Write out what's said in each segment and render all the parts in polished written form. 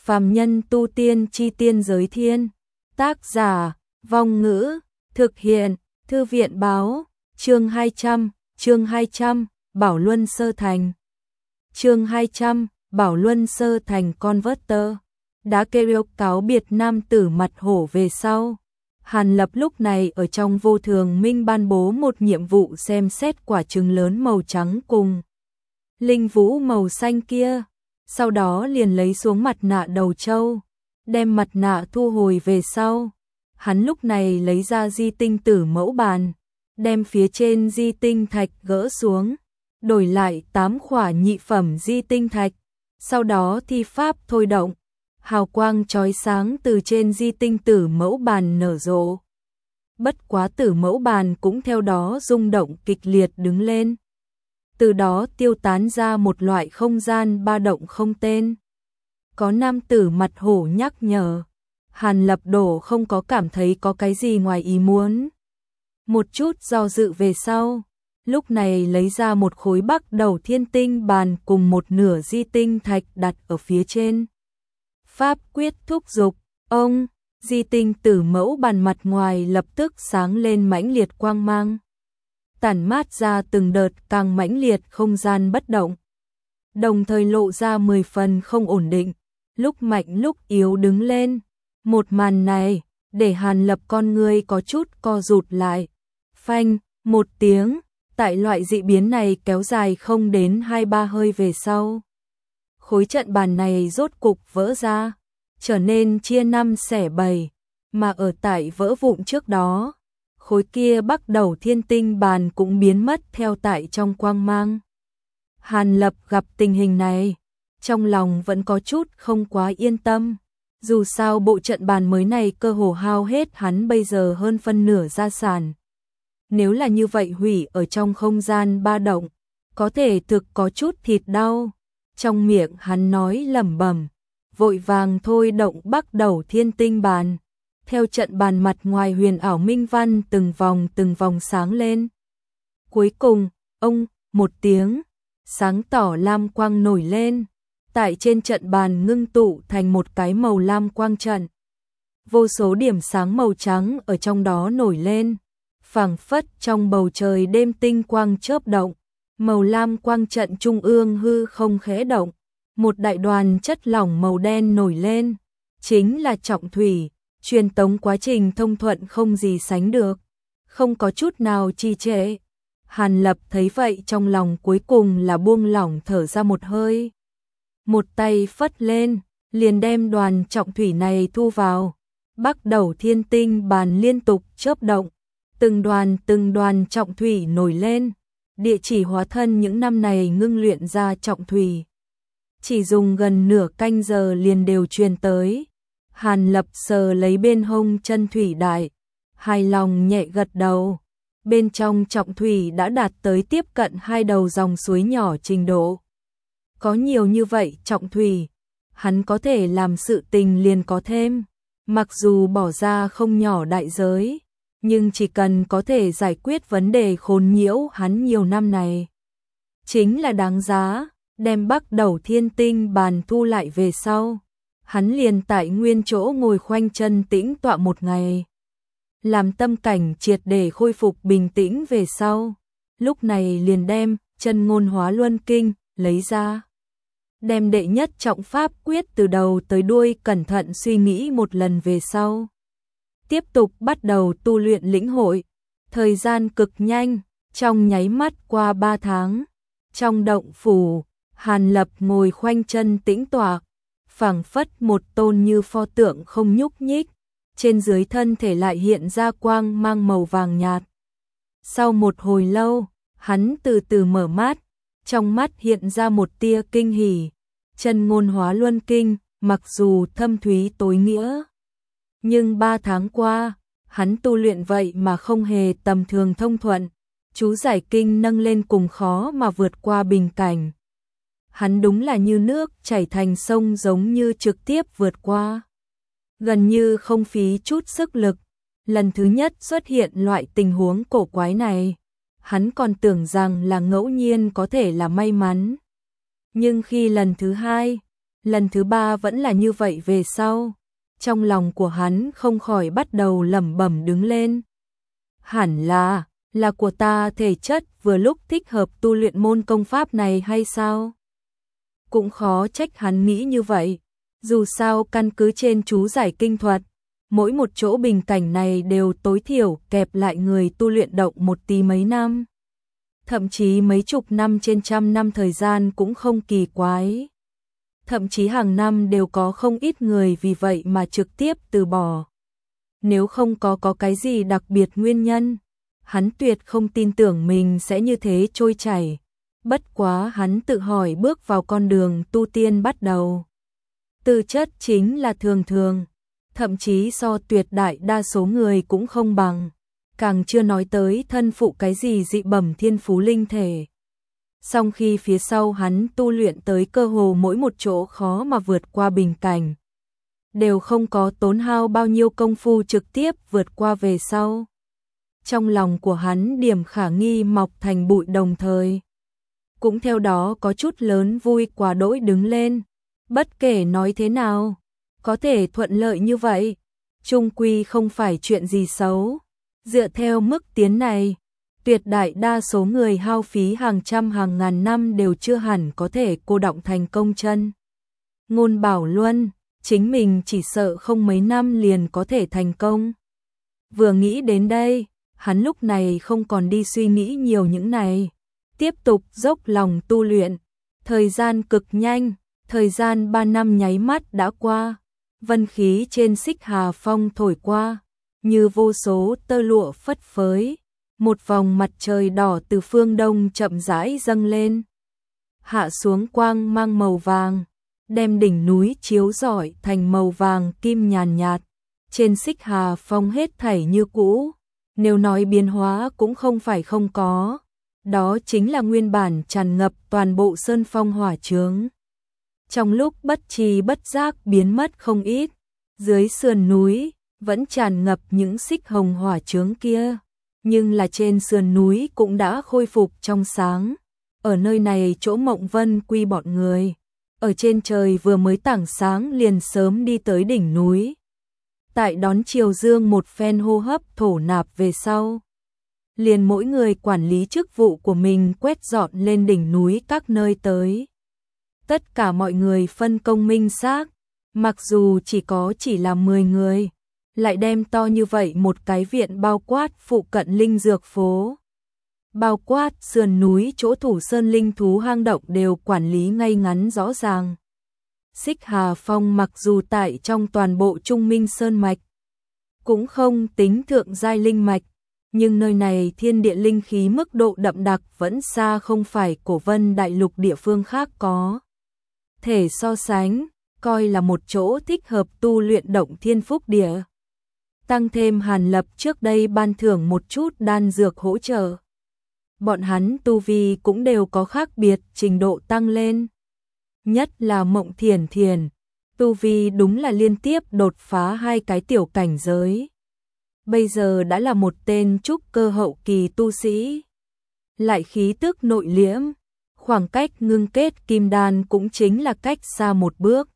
Phàm nhân tu tiên chi tiên giới thiên. Tác giả, Vong Ngữ, thực hiện, Thư viện báo, chương 200, Bảo Luân Sơ Thành. Chương 200, Bảo Luân Sơ Thành Converter. Đã kêu cáo biệt nam tử mặt hổ về sau. Hàn Lập lúc này ở trong Vô Thường Minh ban bố một nhiệm vụ xem xét quả trứng lớn màu trắng cùng linh vũ màu xanh kia. Sau đó liền lấy xuống mặt nạ đầu trâu, đem mặt nạ thu hồi về sau. Hắn lúc này lấy ra di tinh tử mẫu bàn, đem phía trên di tinh thạch gỡ xuống, đổi lại 8 khỏa nhị phẩm di tinh thạch. Sau đó thi pháp thôi động, hào quang chói sáng từ trên di tinh tử mẫu bàn nở rộ. Bất quá tử mẫu bàn cũng theo đó rung động kịch liệt đứng lên. Từ đó tiêu tán ra một loại không gian ba động không tên. Có nam tử mặt hổ nhắc nhở. Hàn Lập Đổ không có cảm thấy có cái gì ngoài ý muốn. Một chút do dự về sau, lúc này lấy ra một khối bắc đầu thiên tinh bàn cùng một nửa di tinh thạch đặt ở phía trên. Pháp quyết thúc dục, ông, di tinh tử mẫu bàn mặt ngoài lập tức sáng lên mãnh liệt quang mang. Tản mát ra từng đợt càng mãnh liệt không gian bất động. Đồng thời lộ ra 10 phần không ổn định, lúc mạnh lúc yếu đứng lên. Một màn này, để Hàn Lập con người có chút co rụt lại. Phanh, một tiếng, tại loại dị biến này kéo dài không đến 2-3 hơi về sau. Khối trận bàn này rốt cục vỡ ra, trở nên chia 5 xẻ 7, mà ở tại vỡ vụn trước đó, khối kia bắc đầu thiên tinh bàn cũng biến mất theo tại trong quang mang. Hàn Lập gặp tình hình này, trong lòng vẫn có chút không quá yên tâm. Dù sao bộ trận bàn mới này cơ hồ hao hết hắn bây giờ hơn phân nửa gia sản. Nếu là như vậy hủy ở trong không gian ba động, có thể thực có chút thịt đau. Trong miệng hắn nói lẩm bẩm, vội vàng thôi động bắc đầu thiên tinh bàn. Theo trận bàn mặt ngoài huyền ảo minh văn từng vòng sáng lên. Cuối cùng, ông, một tiếng, sáng tỏ lam quang nổi lên. Tại trên trận bàn ngưng tụ thành một cái màu lam quang trận. Vô số điểm sáng màu trắng ở trong đó nổi lên. Phảng phất trong bầu trời đêm tinh quang chớp động. Màu lam quang trận trung ương hư không khẽ động. Một đại đoàn chất lỏng màu đen nổi lên. Chính là trọng thủy. Truyền tống quá trình thông thuận không gì sánh được. Không có chút nào trì trệ. Hàn Lập thấy vậy trong lòng cuối cùng là buông lỏng thở ra một hơi. Một tay phất lên, liền đem đoàn trọng thủy này thu vào. Bắc đầu thiên tinh bàn liên tục chớp động. Từng đoàn trọng thủy nổi lên. Địa chỉ hóa thân những năm này ngưng luyện ra trọng thủy. Chỉ dùng gần nửa canh giờ liền đều truyền tới. Hàn Lập sờ lấy bên hông chân thủy đại, hài lòng nhẹ gật đầu. Bên trong trọng thủy đã đạt tới tiếp cận 2 đầu dòng suối nhỏ trình độ. Có nhiều như vậy trọng thủy, hắn có thể làm sự tình liền có thêm. Mặc dù bỏ ra không nhỏ đại giới, nhưng chỉ cần có thể giải quyết vấn đề khốn nhiễu hắn nhiều năm này. Chính là đáng giá, đem bắc đầu thiên tinh bàn thu lại về sau. Hắn liền tại nguyên chỗ ngồi khoanh chân tĩnh tọa một ngày. Làm tâm cảnh triệt để khôi phục bình tĩnh về sau. Lúc này liền đem chân ngôn hóa luân kinh lấy ra. Đem đệ nhất trọng pháp quyết từ đầu tới đuôi cẩn thận suy nghĩ một lần về sau. Tiếp tục bắt đầu tu luyện lĩnh hội. Thời gian cực nhanh, trong nháy mắt qua 3 tháng. Trong động phủ, Hàn Lập ngồi khoanh chân tĩnh tọa. Phảng phất một tôn như pho tượng không nhúc nhích, trên dưới thân thể lại hiện ra quang mang màu vàng nhạt. Sau một hồi lâu, hắn từ từ mở mắt, trong mắt hiện ra một tia kinh hỉ. Chân ngôn hóa luân kinh, mặc dù thâm thúy tối nghĩa, nhưng 3 tháng qua, hắn tu luyện vậy mà không hề tầm thường thông thuận. Chú giải kinh nâng lên cùng khó mà vượt qua bình cảnh. Hắn đúng là như nước chảy thành sông giống như trực tiếp vượt qua. Gần như không phí chút sức lực. Lần thứ nhất xuất hiện loại tình huống cổ quái này. Hắn còn tưởng rằng là ngẫu nhiên có thể là may mắn. Nhưng khi lần thứ hai, lần thứ ba vẫn là như vậy về sau. Trong lòng của hắn không khỏi bắt đầu lẩm bẩm đứng lên. Hẳn là của ta thể chất vừa lúc thích hợp tu luyện môn công pháp này hay sao? Cũng khó trách hắn nghĩ như vậy. Dù sao căn cứ trên chú giải kinh thuật, mỗi một chỗ bình cảnh này đều tối thiểu kẹp lại người tu luyện động một tí mấy năm. Thậm chí mấy chục năm trên trăm năm thời gian cũng không kỳ quái. Thậm chí hàng năm đều có không ít người vì vậy mà trực tiếp từ bỏ. Nếu không có cái gì đặc biệt nguyên nhân, hắn tuyệt không tin tưởng mình sẽ như thế trôi chảy. Bất quá hắn tự hỏi bước vào con đường tu tiên bắt đầu. Tư chất chính là thường thường, thậm chí so tuyệt đại đa số người cũng không bằng. Càng chưa nói tới thân phụ cái gì dị bẩm thiên phú linh thể. Song khi phía sau hắn tu luyện tới cơ hồ mỗi một chỗ khó mà vượt qua bình cảnh, đều không có tốn hao bao nhiêu công phu trực tiếp vượt qua về sau. Trong lòng của hắn điểm khả nghi mọc thành bụi đồng thời. Cũng theo đó có chút lớn vui quá đỗi đứng lên. Bất kể nói thế nào, có thể thuận lợi như vậy, chung quy không phải chuyện gì xấu. Dựa theo mức tiến này, tuyệt đại đa số người hao phí hàng trăm hàng ngàn năm đều chưa hẳn có thể cô đọng thành công chân. Ngôn Bảo Luân, chính mình chỉ sợ không mấy năm liền có thể thành công. Vừa nghĩ đến đây, hắn lúc này không còn đi suy nghĩ nhiều những này. Tiếp tục dốc lòng tu luyện. Thời gian cực nhanh, thời gian 3 năm nháy mắt đã qua. Vân khí trên Xích Hà Phong thổi qua, như vô số tơ lụa phất phới. Một vòng mặt trời đỏ từ phương đông chậm rãi dâng lên. Hạ xuống quang mang màu vàng, đem đỉnh núi chiếu rọi thành màu vàng kim nhàn nhạt. Trên Xích Hà Phong hết thảy như cũ, nếu nói biến hóa cũng không phải không có. Đó chính là nguyên bản tràn ngập toàn bộ sơn phong hỏa chướng. Trong lúc bất tri bất giác biến mất không ít, dưới sườn núi vẫn tràn ngập những xích hồng hỏa chướng kia, nhưng là trên sườn núi cũng đã khôi phục trong sáng. Ở nơi này chỗ Mộng Vân Quy bọn người, ở trên trời vừa mới tảng sáng liền sớm đi tới đỉnh núi. Tại đón chiều dương một phen hô hấp thổ nạp về sau, liền mỗi người quản lý chức vụ của mình quét dọn lên đỉnh núi các nơi tới. Tất cả mọi người phân công minh xác, mặc dù chỉ là 10 người, lại đem to như vậy một cái viện bao quát phụ cận linh dược phố. Bao quát sườn núi chỗ thủ sơn linh thú hang động đều quản lý ngay ngắn rõ ràng. Xích Hà Phong mặc dù tại trong toàn bộ Trung Minh Sơn Mạch, cũng không tính thượng giai linh mạch, nhưng nơi này thiên địa linh khí mức độ đậm đặc vẫn xa không phải Cổ Vân Đại Lục địa phương khác có thể so sánh, coi là một chỗ thích hợp tu luyện động thiên phúc địa. Tăng thêm Hàn Lập trước đây ban thưởng một chút đan dược hỗ trợ. Bọn hắn tu vi cũng đều có khác biệt trình độ tăng lên. Nhất là Mộng Thiền Thiền, tu vi đúng là liên tiếp đột phá 2 cái tiểu cảnh giới. Bây giờ đã là một tên trúc cơ hậu kỳ tu sĩ. Lại khí tức nội liễm, khoảng cách ngưng kết kim đan cũng chính là cách xa một bước.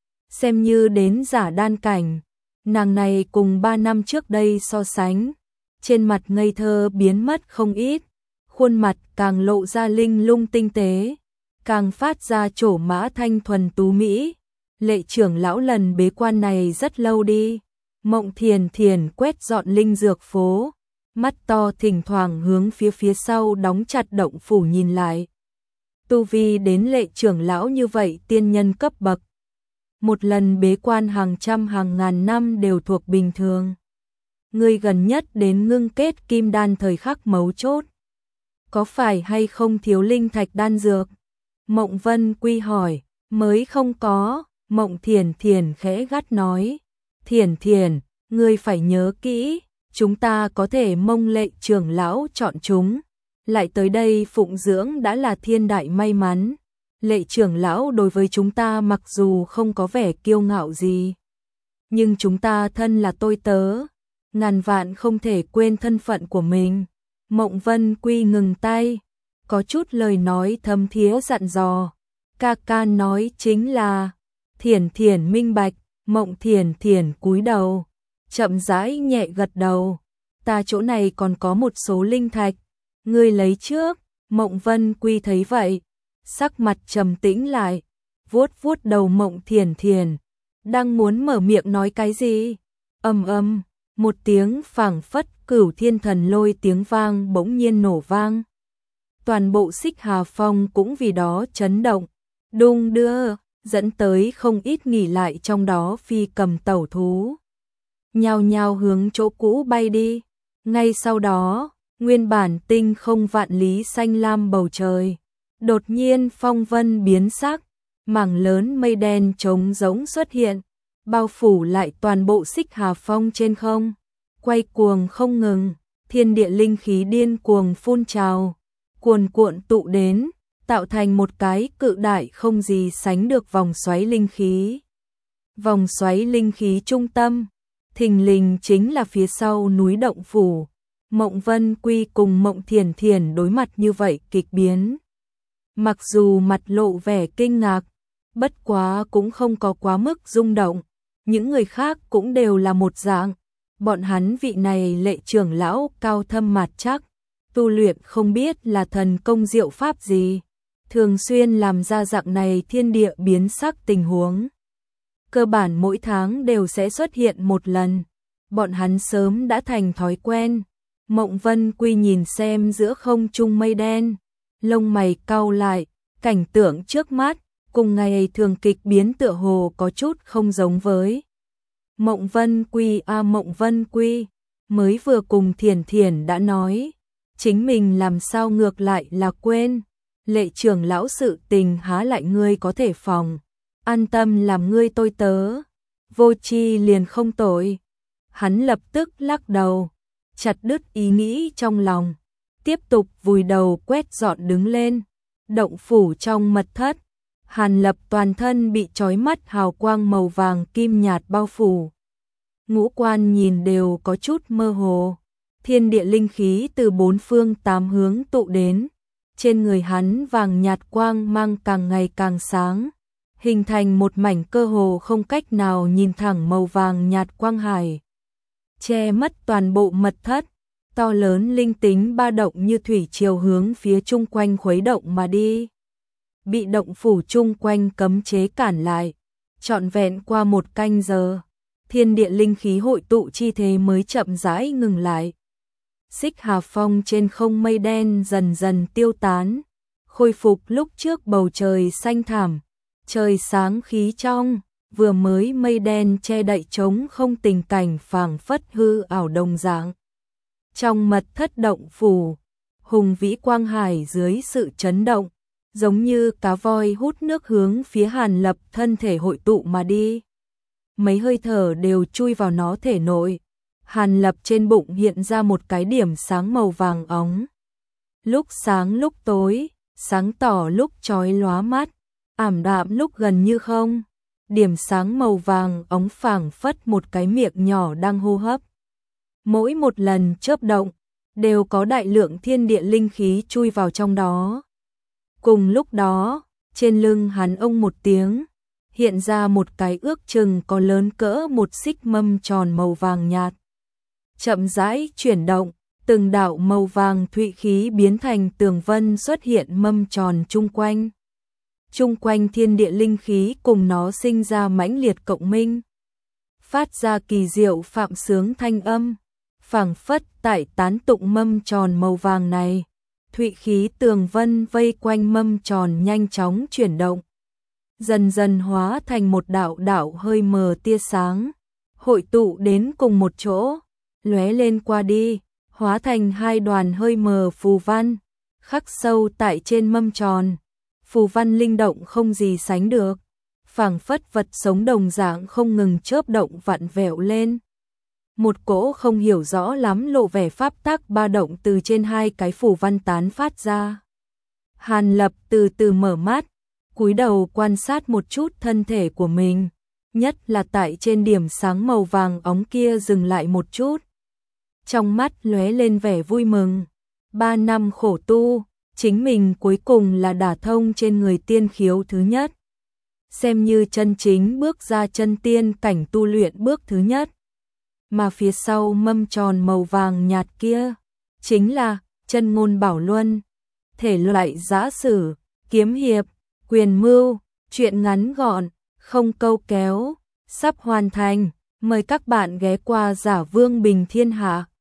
Xem như đến giả đan cảnh, nàng này cùng 3 năm trước đây so sánh, trên mặt ngây thơ biến mất không ít, khuôn mặt càng lộ ra linh lung tinh tế, càng phát ra trổ mã thanh thuần tú mỹ. Lệ trưởng lão lần bế quan này rất lâu đi. Mộng Thiền Thiền quét dọn linh dược phố, mắt to thỉnh thoảng hướng phía sau đóng chặt động phủ nhìn lại. Tu vi đến lệ trưởng lão như vậy tiên nhân cấp bậc, một lần bế quan hàng trăm hàng ngàn năm đều thuộc bình thường. Người gần nhất đến ngưng kết kim đan thời khắc mấu chốt, có phải hay không thiếu linh thạch đan dược? Mộng Vân Quy hỏi. Mới không có. Mộng Thiền Thiền khẽ gắt nói. Thiền Thiền, ngươi phải nhớ kỹ, chúng ta có thể mong lệ trưởng lão chọn chúng, lại tới đây phụng dưỡng đã là thiên đại may mắn. Lệ trưởng lão đối với chúng ta mặc dù không có vẻ kiêu ngạo gì, nhưng chúng ta thân là tôi tớ, ngàn vạn không thể quên thân phận của mình. Mộng Vân Quy ngừng tay, có chút lời nói thâm thía dặn dò. Ca ca nói chính là, Thiển Thiển minh bạch, Mộng Thiển Thiển cúi đầu, chậm rãi nhẹ gật đầu. Ta chỗ này còn có một số linh thạch, ngươi lấy trước. Mộng Vân Quy thấy vậy, sắc mặt trầm tĩnh lại, vuốt vuốt đầu Mộng Thiển Thiển, đang muốn mở miệng nói cái gì. Một tiếng phảng phất cửu thiên thần lôi tiếng vang bỗng nhiên nổ vang. Toàn bộ Xích Hà Phong cũng vì đó chấn động, đung đưa, dẫn tới không ít nghỉ lại trong đó phi cầm tẩu thú. Nhao nhao hướng chỗ cũ bay đi. Ngay sau đó, nguyên bản tinh không vạn lý xanh lam bầu trời, đột nhiên phong vân biến sắc, mảng lớn mây đen trống rỗng xuất hiện, bao phủ lại toàn bộ Xích Hà Phong trên không, quay cuồng không ngừng, thiên địa linh khí điên cuồng phun trào, cuồn cuộn tụ đến, tạo thành một cái cự đại không gì sánh được vòng xoáy linh khí. Vòng xoáy linh khí trung tâm, thình lình chính là phía sau núi Động Phủ. Mộng Vân Quy cùng Mộng Thiển Thiển đối mặt như vậy kịch biến. Mặc dù mặt lộ vẻ kinh ngạc, bất quá cũng không có quá mức rung động, những người khác cũng đều là một dạng. Bọn hắn vị này lệ trưởng lão cao thâm mạt chắc, tu luyện không biết là thần công diệu pháp gì, thường xuyên làm ra dạng này thiên địa biến sắc tình huống. Cơ bản mỗi tháng đều sẽ xuất hiện một lần, bọn hắn sớm đã thành thói quen. Mộng Vân Quy nhìn xem giữa không trung mây đen, lông mày cau lại, cảnh tượng trước mắt, cùng ngày thường kịch biến tựa hồ có chút không giống với. Mộng Vân Quy, mới vừa cùng Thiển Thiển đã nói, chính mình làm sao ngược lại là quên, lệ trưởng lão sự tình há lại ngươi có thể phòng, an tâm làm ngươi tôi tớ, vô chi liền không tội. Hắn lập tức lắc đầu, chặt đứt ý nghĩ trong lòng, tiếp tục vùi đầu quét dọn đứng lên. Động phủ trong mật thất, Hàn Lập toàn thân bị chói mắt hào quang màu vàng kim nhạt bao phủ. Ngũ quan nhìn đều có chút mơ hồ, thiên địa linh khí từ bốn phương tám hướng tụ đến, trên người hắn vàng nhạt quang mang càng ngày càng sáng, hình thành một mảnh cơ hồ không cách nào nhìn thẳng màu vàng nhạt quang hải, che mất toàn bộ mật thất. To lớn linh tính ba động như thủy triều hướng phía chung quanh khuấy động mà đi. Bị động phủ chung quanh cấm chế cản lại, trọn vẹn qua một canh giờ, thiên địa linh khí hội tụ chi thế mới chậm rãi ngừng lại. Xích Hà Phong trên không mây đen dần dần tiêu tán, khôi phục lúc trước bầu trời xanh thẳm, trời sáng khí trong, vừa mới mây đen che đậy trống không tình cảnh phảng phất hư ảo đồng dạng. Trong mật thất động phủ, hùng vĩ quang hải dưới sự chấn động, giống như cá voi hút nước hướng phía Hàn Lập thân thể hội tụ mà đi. Mấy hơi thở đều chui vào nó thể nội. Hàn Lập trên bụng hiện ra một cái điểm sáng màu vàng óng. Lúc sáng lúc tối, sáng tỏ lúc chói lóa mắt, ảm đạm lúc gần như không. Điểm sáng màu vàng óng phảng phất một cái miệng nhỏ đang hô hấp. Mỗi một lần chớp động, đều có đại lượng thiên địa linh khí chui vào trong đó. Cùng lúc đó, trên lưng hắn ông một tiếng, hiện ra một cái ước chừng có lớn cỡ một xích mâm tròn màu vàng nhạt. Chậm rãi chuyển động, từng đạo màu vàng thụy khí biến thành tường vân xuất hiện mâm tròn chung quanh. Chung quanh thiên địa linh khí cùng nó sinh ra mãnh liệt cộng minh, phát ra kỳ diệu phạm sướng thanh âm. Phảng phất tại tán tụng mâm tròn màu vàng này, thụy khí tường vân vây quanh mâm tròn nhanh chóng chuyển động, dần dần hóa thành một đạo đạo hơi mờ tia sáng, hội tụ đến cùng một chỗ, lóe lên qua đi, hóa thành hai đoàn hơi mờ phù văn, khắc sâu tại trên mâm tròn. Phù văn linh động không gì sánh được, phảng phất vật sống đồng dạng không ngừng chớp động vặn vẹo lên. Một cỗ không hiểu rõ lắm lộ vẻ pháp tắc ba động từ trên hai cái phù văn tán phát ra. Hàn Lập từ từ mở mắt, cúi đầu quan sát một chút thân thể của mình, nhất là tại trên điểm sáng màu vàng óng kia dừng lại một chút. Trong mắt lóe lên vẻ vui mừng. 3 năm khổ tu, chính mình cuối cùng là đả thông trên người tiên khiếu thứ nhất. xem như chân chính bước ra chân tiên cảnh tu luyện bước thứ nhất. Mà phía sau mâm tròn màu vàng nhạt kia, chính là Chân Ngôn Bảo Luân, thể loại giã sử, kiếm hiệp, quyền mưu, truyện ngắn gọn, không câu kéo, sắp hoàn thành, mời các bạn ghé qua Giả Vương Bình Thiên Hạ.